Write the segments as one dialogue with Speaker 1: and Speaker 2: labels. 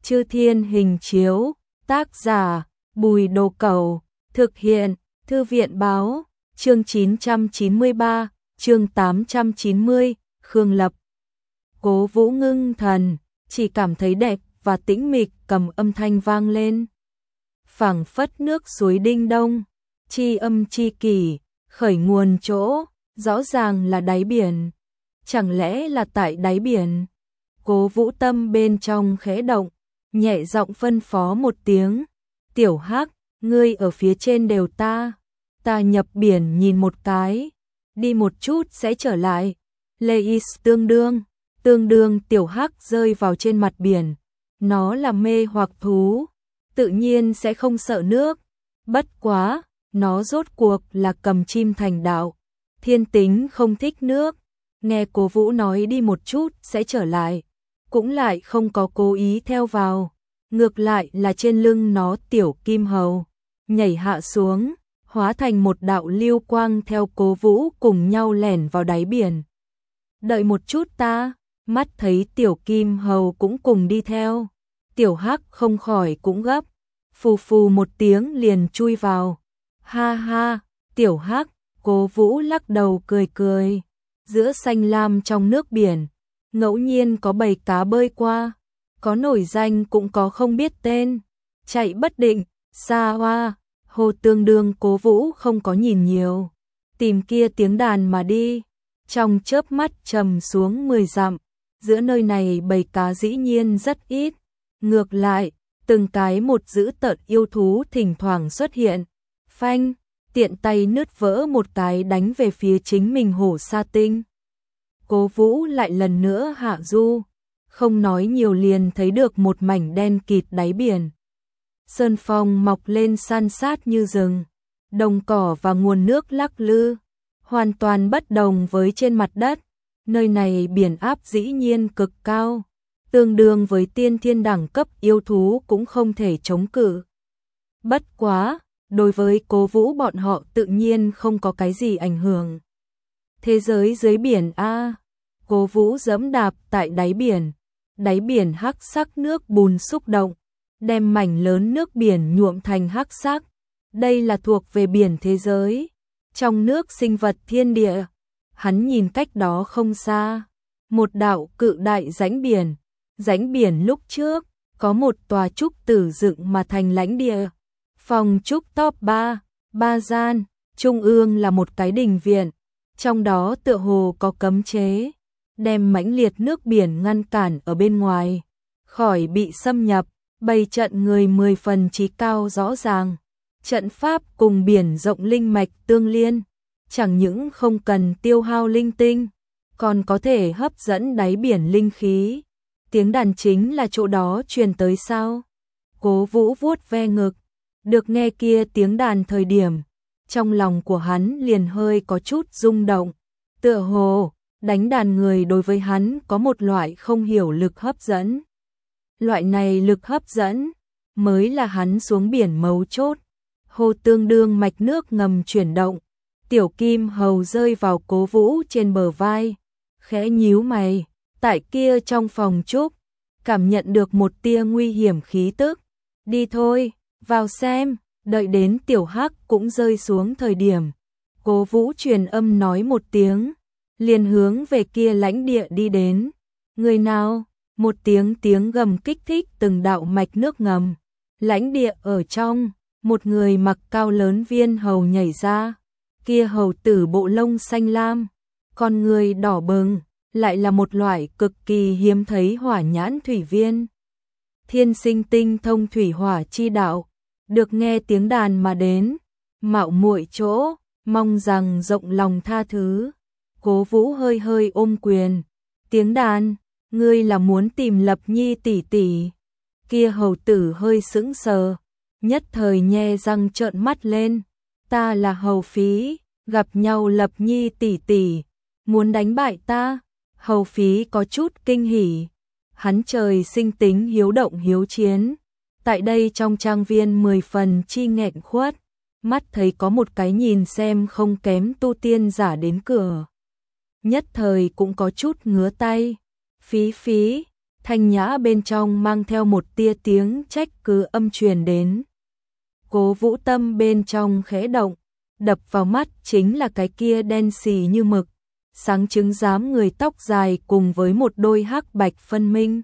Speaker 1: Chư Thiên Hình Chiếu, tác giả, Bùi Đồ Cẩu, thực hiện, Thư viện báo, chương 993, chương 890, Khương Lập. Cố Vũ ngưng thần, chỉ cảm thấy đẹp và tĩnh mịch, cầm âm thanh vang lên. Phảng phất nước suối Đinh Đông, chi âm chi kỷ, khởi nguồn chỗ, rõ ràng là đáy biển. Chẳng lẽ là tại đáy biển? Cố Vũ tâm bên trong khẽ động, nhẹ giọng phân phó một tiếng. Tiểu Hắc, ngươi ở phía trên đều ta nhập biển nhìn một cái, đi một chút sẽ trở lại. Leis tương đương Tiểu Hắc rơi vào trên mặt biển. Nó là mê hoặc thú, tự nhiên sẽ không sợ nước. Bất quá, nó rốt cuộc là cầm chim thành đạo, thiên tính không thích nước. Nghe Cố Vũ nói đi một chút sẽ trở lại, cũng lại không có cố ý theo vào. Ngược lại là trên lưng nó tiểu kim hầu nhảy hạ xuống, hóa thành một đạo lưu quang theo Cố Vũ cùng nhau lẻn vào đáy biển. Đợi một chút ta, mắt thấy tiểu kim hầu cũng cùng đi theo. Tiểu Hắc không khỏi cũng gấp, phù phù một tiếng liền chui vào. Ha ha, Tiểu Hắc, Cố Vũ lắc đầu cười cười. Giữa xanh lam trong nước biển, ngẫu nhiên có bầy cá bơi qua, có nổi danh cũng có không biết tên, chạy bất định, xa hoa, hồ. Tương đương Cố Vũ không có nhìn nhiều, tìm kia tiếng đàn mà đi. Trong chớp mắt trầm xuống 10 dặm, giữa nơi này bầy cá dĩ nhiên rất ít. Ngược lại, từng cái một dữ tợn yêu thú thỉnh thoảng xuất hiện. Phanh, tiện tay nứt vỡ một cái đánh về phía chính mình hổ sa tinh. Cố Vũ lại lần nữa hạ du, không nói nhiều liền thấy được một mảnh đen kịt đáy biển. Sơn phong mọc lên san sát như rừng, đồng cỏ và nguồn nước lắc lư, hoàn toàn bất đồng với trên mặt đất. Nơi này biển áp dĩ nhiên cực cao, tương đương với tiên thiên đẳng cấp yêu thú cũng không thể chống cự. Bất quá, đối với Cố Vũ bọn họ tự nhiên không có cái gì ảnh hưởng. Thế giới dưới biển a. Cố Vũ giẫm đạp tại đáy biển hắc sắc nước bùn xúc động, đem mảnh lớn nước biển nhuộm thành hắc sắc. Đây là thuộc về biển thế giới, trong nước sinh vật thiên địa. Hắn nhìn cách đó không xa, một đạo cự đại rãnh biển lúc trước, có một tòa trúc tử dựng mà thành lãnh địa. Phòng trúc top 3 gian, trung ương là một cái đình viện, trong đó tựa hồ có cấm chế, đem mãnh liệt nước biển ngăn cản ở bên ngoài, khỏi bị xâm nhập. Bày trận người 10 phần trí cao rõ ràng, trận pháp cùng biển rộng linh mạch tương liên, chẳng những không cần tiêu hao linh tinh, còn có thể hấp dẫn đáy biển linh khí. Tiếng đàn chính là chỗ đó truyền tới sao? Cố Vũ vuốt ve ngực, được nghe kia tiếng đàn thời điểm, trong lòng của hắn liền hơi có chút rung động, tựa hồ đánh đàn người đối với hắn có một loại không hiểu lực hấp dẫn. Loại này lực hấp dẫn mới là hắn xuống biển mấu chốt. Hồ. Tương đương mạch nước ngầm chuyển động, tiểu kim hầu rơi vào Cố Vũ trên bờ vai, khẽ nhíu mày. Tại kia trong phòng trúc, cảm nhận được một tia nguy hiểm khí tức. Đi thôi, vào xem. Đợi đến Tiểu Hắc cũng rơi xuống thời điểm, Cố Vũ truyền âm nói một tiếng, liền hướng về kia lãnh địa đi đến. Người nào? Một tiếng gầm kích thích từng đạo mạch nước ngầm. Lãnh địa ở trong, một người mặc cao lớn viên hầu nhảy ra. Kia hầu tử bộ lông xanh lam, con người đỏ bừng, lại là một loại cực kỳ hiếm thấy hỏa nhãn thủy viên. Thiên sinh tinh thông thủy hỏa chi đạo, được nghe tiếng đàn mà đến, mạo muội chỗ, mong rằng rộng lòng tha thứ. Cố Vũ hơi hơi ôm quyền. Tiếng đàn, ngươi là muốn tìm Lập Nhi tỷ tỷ? Kia hầu tử hơi sững sờ, nhất thời nhe răng trợn mắt lên. Ta là hầu phí, gặp nhau Lập Nhi tỷ tỷ, muốn đánh bại ta? Hầu phí có chút kinh hỉ, hắn trời sinh tính hiếu động hiếu chiến, tại đây trong trang viên 10 phần chi nghẹn khuất, mắt thấy có một cái nhìn xem không kém tu tiên giả đến cửa, nhất thời cũng có chút ngứa tay. Phí, thanh nhã bên trong mang theo một tia tiếng trách cứ âm truyền đến. Cố Vũ tâm bên trong khẽ động, đập vào mắt chính là cái kia đen xì như mực, sáng trứng dám người tóc dài cùng với một đôi hắc bạch phân minh.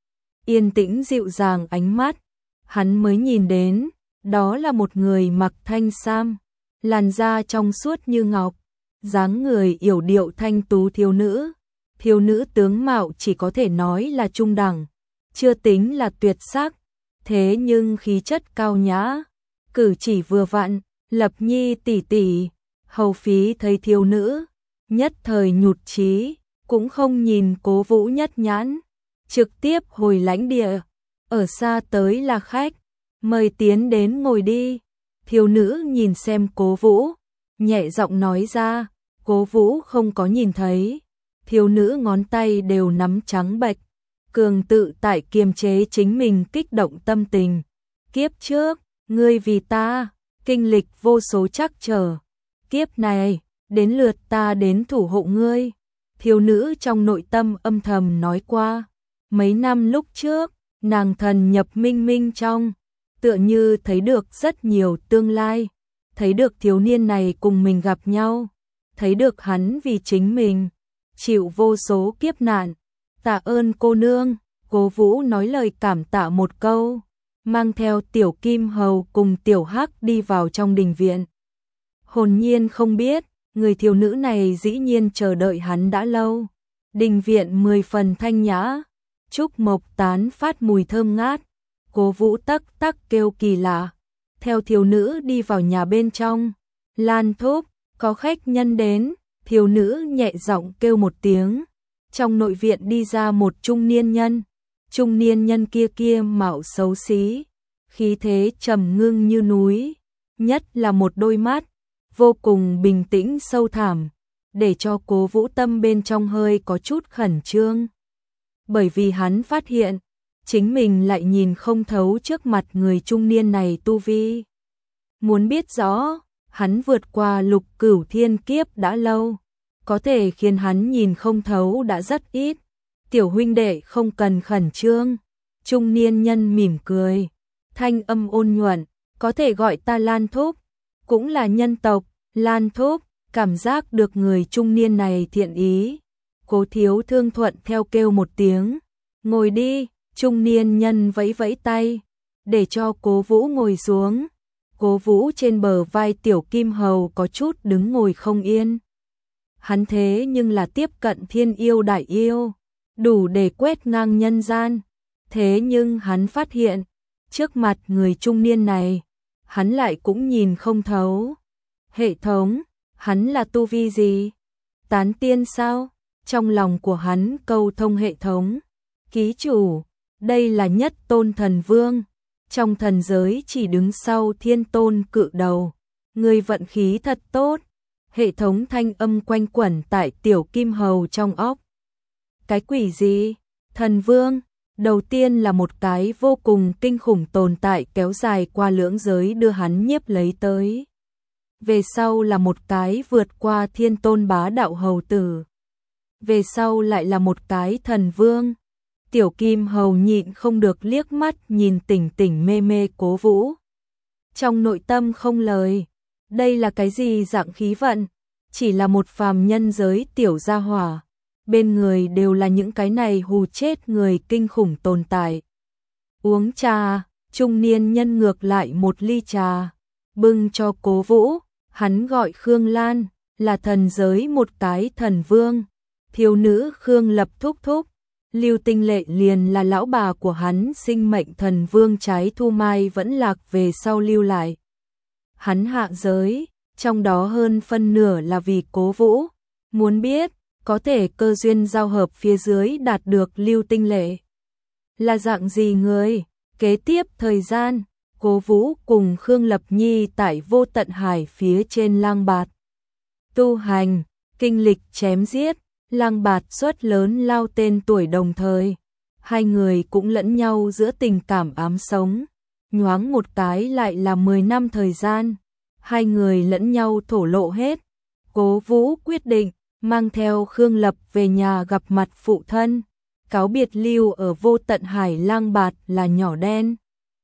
Speaker 1: Yên tĩnh dịu dàng ánh mắt, hắn mới nhìn đến, đó là một người mặc thanh sam, làn da trong suốt như ngọc, dáng người yểu điệu thanh tú thiếu nữ. Thiếu nữ tướng mạo chỉ có thể nói là trung đẳng, chưa tính là tuyệt sắc, thế nhưng khí chất cao nhã, cử chỉ vừa vặn, Lập Nhi tỷ tỷ, Hầu Phí thấy thiếu nữ, nhất thời nhụt chí, cũng không nhìn Cố Vũ nhất nhãn, trực tiếp hồi lãnh địa, ở xa tới là khách, mời tiến đến ngồi đi. Thiếu nữ nhìn xem Cố Vũ, nhẹ giọng nói ra, Cố Vũ không có nhìn thấy. Thiếu nữ ngón tay đều nắm trắng bệch, cường tự tại kiềm chế chính mình kích động tâm tình. Kiếp trước, ngươi vì ta, kinh lịch vô số trắc trở. Kiếp này, đến lượt ta đến thủ hộ ngươi. Thiếu nữ trong nội tâm âm thầm nói qua. Mấy năm lúc trước, nàng thần nhập minh minh trong, tựa như thấy được rất nhiều tương lai. Thấy được thiếu niên này cùng mình gặp nhau. Thấy được hắn vì chính mình chịu vô số kiếp nạn. Tạ ơn cô nương. Cố Vũ nói lời cảm tạ một câu, mang theo Tiểu Kim Hầu cùng Tiểu Hắc đi vào trong đình viện. Hồn nhiên không biết, người thiếu nữ này dĩ nhiên chờ đợi hắn đã lâu. Đình viện 10 phần thanh nhã, trúc mộc tán phát mùi thơm ngát. Cố Vũ tắc tắc kêu kỳ lạ, theo thiếu nữ đi vào nhà bên trong. Lan thúc, có khách nhân đến. Thiếu nữ nhẹ giọng kêu một tiếng, trong nội viện đi ra một trung niên nhân. Trung niên nhân kia mạo xấu xí, khí thế trầm ngưng như núi, nhất là một đôi mắt vô cùng bình tĩnh sâu thẳm, để cho Cố Vũ tâm bên trong hơi có chút khẩn trương. Bởi vì hắn phát hiện, chính mình lại nhìn không thấu trước mặt người trung niên này tu vi. Muốn biết rõ, hắn vượt qua lục cửu thiên kiếp đã lâu, có thể khiến hắn nhìn không thấu đã rất ít. Tiểu huynh đệ không cần khẩn trương. Trung niên nhân mỉm cười, thanh âm ôn nhuận, có thể gọi ta Lan thúc, cũng là nhân tộc. Lan thúc, cảm giác được người trung niên này thiện ý. Cố thiếu thương thuận theo kêu một tiếng, ngồi đi. Trung niên nhân vẫy vẫy tay, để cho Cố Vũ ngồi xuống. Cố Vũ trên bờ vai Tiểu Kim Hầu có chút đứng ngồi không yên. Hắn thế nhưng là tiếp cận thiên yêu đại yêu, đủ để quét ngang nhân gian. Thế nhưng hắn phát hiện, trước mặt người trung niên này, hắn lại cũng nhìn không thấu. Hệ thống, hắn là tu vi gì? Tán tiên sao? Trong lòng của hắn câu thông hệ thống. Ký chủ, đây là nhất tôn thần vương, trong thần giới chỉ đứng sau thiên tôn cự đầu. Người vận khí thật tốt. Hệ thống thanh âm quanh quẩn tại Tiểu Kim Hầu trong óc. Cái quỷ gì? Thần vương, đầu tiên là một cái vô cùng kinh khủng tồn tại kéo dài qua lưỡng giới đưa hắn nhiếp lấy tới. Về sau là một cái vượt qua thiên tôn bá đạo hầu tử. Về sau lại là một cái thần vương. Tiểu Kim Hầu nhịn không được liếc mắt nhìn tỉnh tỉnh mê mê Cố Vũ. Trong nội tâm không lời. Đây là cái gì dạng khí vận? Chỉ là một phàm nhân giới tiểu gia hỏa. Bên người đều là những cái này hù chết người kinh khủng tồn tại. Uống trà, trung niên nhân ngược lại một ly trà, bưng cho Cố Vũ. Hắn gọi Khương Lan, là thần giới một cái thần vương. Thiếu nữ Khương Lập thúc thúc. Lưu Tinh Lệ liền là lão bà của hắn, sinh mệnh thần vương Trái Thu Mai vẫn lạc về sau lưu lại. Hắn hạ giới, trong đó hơn phân nửa là vì Cố Vũ. Muốn biết, có thể cơ duyên giao hợp phía dưới đạt được Lưu Tinh Lệ là dạng gì người? Kế tiếp thời gian, Cố Vũ cùng Khương Lập Nhi tại Vô Tận Hải phía trên Lang Bạt tu hành, kinh lịch chém giết. Lang Bạt xuất lớn lao tên tuổi đồng thời, hai người cũng lẫn nhau giữa tình cảm ám sống. Nhoáng một cái lại là 10 năm thời gian, hai người lẫn nhau thổ lộ hết. Cố Vũ quyết định mang theo Khương Lập về nhà gặp mặt phụ thân. cáo biệt lưu ở Vô Tận Hải Lang Bạt là nhỏ đen.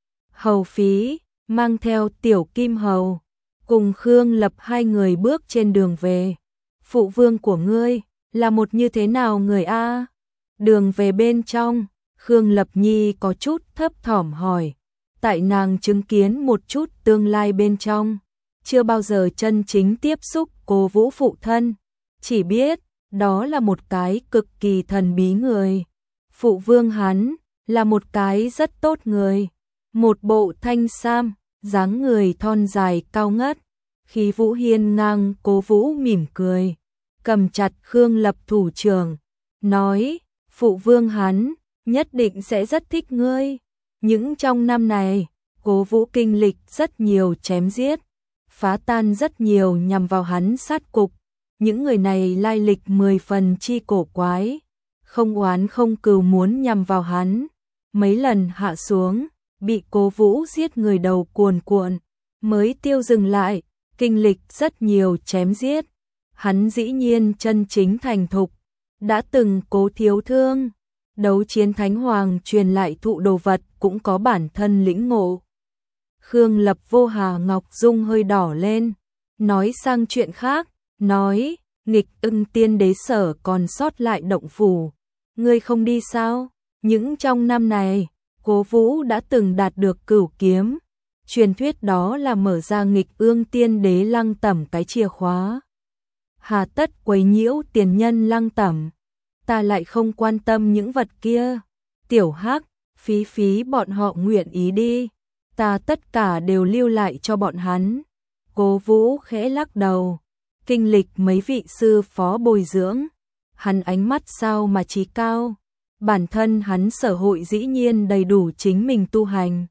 Speaker 1: Hầu Phí, mang theo Tiểu Kim Hầu, cùng Khương Lập hai người bước trên đường về. Phụ vương của ngươi, là một như thế nào người a? Đường về bên trong, Khương Lập Nhi có chút thấp thỏm hỏi. Tại nàng chứng kiến một chút tương lai bên trong, chưa bao giờ chân chính tiếp xúc Cố Vũ phụ thân, chỉ biết đó là một cái cực kỳ thần bí người. Phụ vương hắn là một cái rất tốt người, một bộ thanh sam, dáng người thon dài cao ngất, khí vũ hiên ngang. Cố Vũ mỉm cười, cầm chặt Khương Lập thủ trưởng, nói: phụ vương hắn nhất định sẽ rất thích ngươi. Những trong năm này, Cố Vũ kinh lịch rất nhiều chém giết, phá tan rất nhiều nhằm vào hắn sát cục. Những người này lai lịch 10 phần chi cổ quái, không oán không cừu muốn nhằm vào hắn. Mấy lần hạ xuống, bị Cố Vũ giết người đầu cuồn cuộn, mới tiêu dừng lại, kinh lịch rất nhiều chém giết. Hắn dĩ nhiên chân chính thành thục, đã từng Cố thiếu thương, đấu chiến thánh hoàng truyền lại thụ đồ vật cũng có bản thân lĩnh ngộ. Khương Lập Vô Hà Ngọc Dung hơi đỏ lên, nói sang chuyện khác, nói: Nghịch Ưng Tiên Đế sở còn sót lại động phủ, ngươi không đi sao? Những trong năm này, Cố Vũ đã từng đạt được cửu kiếm, truyền thuyết đó là mở ra Nghịch Ưng Tiên Đế Lăng Tẩm cái chìa khóa. Hà tất quấy nhiễu tiền nhân Lăng Tẩm, ta lại không quan tâm những vật kia. Tiểu Hắc, Phí Phí bọn họ nguyện ý đi, ta tất cả đều lưu lại cho bọn hắn. Cố Vũ khẽ lắc đầu, kinh lịch mấy vị sư phó bồi dưỡng, hắn ánh mắt sao mà trí cao, bản thân hắn sở hội dĩ nhiên đầy đủ chính mình tu hành.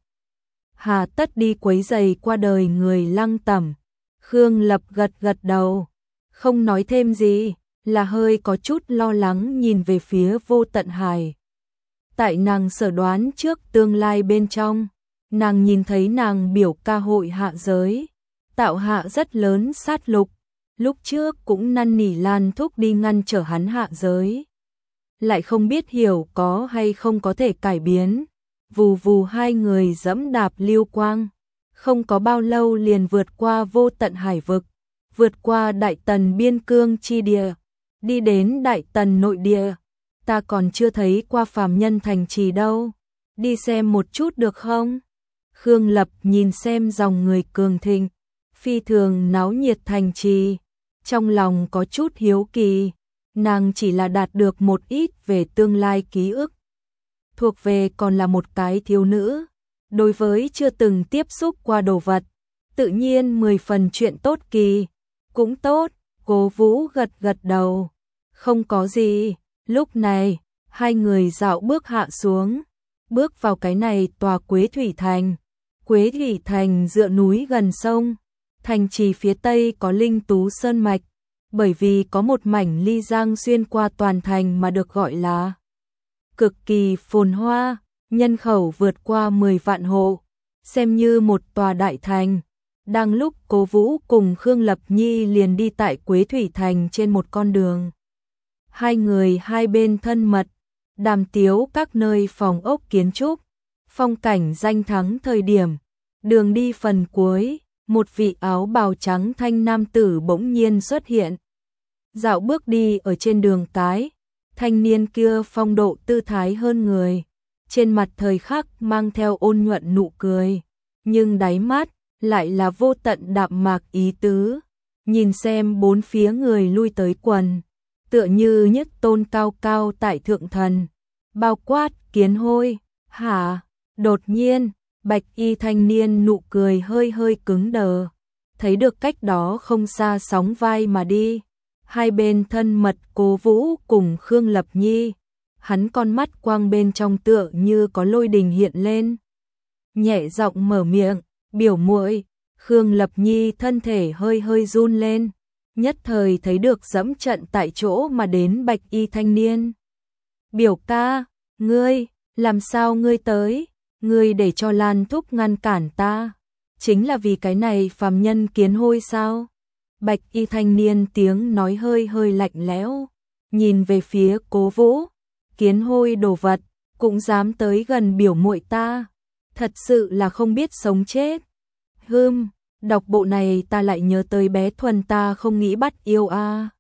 Speaker 1: Hà tất đi quấy rầy qua đời người Lăng Tẩm. Khương Lập gật gật đầu, không nói thêm gì, là hơi có chút lo lắng nhìn về phía Vô Tận Hải. Tại nàng sở đoán trước tương lai bên trong, nàng nhìn thấy nàng biểu ca hội hạ giới, tạo hạ rất lớn sát lục, lúc trước cũng năn nỉ Lan Thúc đi ngăn trở hắn hạ giới. Lại không biết hiểu có hay không có thể cải biến, vù vù hai người dẫm đạp lưu quang, không có bao lâu liền vượt qua Vô Tận Hải vực, vượt qua Đại Tần biên cương chi địa, đi đến Đại Tần nội địa. Ta còn chưa thấy qua phàm nhân thành trì đâu, đi xem một chút được không? Khương Lập nhìn xem dòng người cường thịnh, phi thường náo nhiệt thành trì, trong lòng có chút hiếu kỳ. Nàng chỉ là đạt được một ít về tương lai ký ức, thuộc về còn là một cái thiếu nữ, đối với chưa từng tiếp xúc qua đồ vật, tự nhiên 10 phần chuyện tốt kỳ. Cũng tốt, Cố Vũ gật gật đầu, không có gì. Lúc này, hai người dạo bước hạ xuống, bước vào cái này tòa Quế Thủy Thành. Quế Thủy Thành dựa núi gần sông, thành trì phía tây có Linh Tú Sơn Mạch, bởi vì có một mảnh ly giang xuyên qua toàn thành mà được gọi là cực kỳ phồn hoa, nhân khẩu vượt qua 10 vạn hộ, xem như một tòa đại thành. Đang lúc Cố Vũ cùng Khương Lập Nhi liền đi tại Quế Thủy Thành trên một con đường. Hai người hai bên thân mật, đàm tiếu các nơi phòng ốc kiến trúc, phong cảnh danh thắng thời điểm. Đường đi phần cuối, một vị áo bào trắng thanh nam tử bỗng nhiên xuất hiện. Dạo bước đi ở trên đường cái, thanh niên kia phong độ tư thái hơn người, trên mặt thời khắc mang theo ôn nhuận nụ cười, nhưng đáy mắt lại là vô tận đạm mạc ý tứ. Nhìn xem bốn phía người lui tới quần, tựa như nhất tôn cao cao tại thượng thần, bao quát kiến hôi. Hả? Đột nhiên, bạch y thanh niên nụ cười hơi hơi cứng đờ, thấy được cách đó không xa sóng vai mà đi. Hai bên thân mật Cố Vũ cùng Khương Lập Nhi, hắn con mắt quang bên trong tựa như có lôi đình hiện lên. Nhẹ giọng mở miệng, biểu muội. Khương Lập Nhi thân thể hơi hơi run lên, nhất thời thấy được dẫm trận tại chỗ mà đến bạch y thanh niên. Biểu ca, ngươi, làm sao ngươi tới? Ngươi để cho Lan Thúc ngăn cản ta, chính là vì cái này phàm nhân kiến hôi sao? Bạch y thanh niên tiếng nói hơi hơi lạnh lẽo, nhìn về phía Cố Vũ, kiến hôi đồ vật, cũng dám tới gần biểu muội ta, thật sự là không biết sống chết. Đọc bộ này ta lại nhớ tới bé Thuần ta không nghĩ bắt yêu a.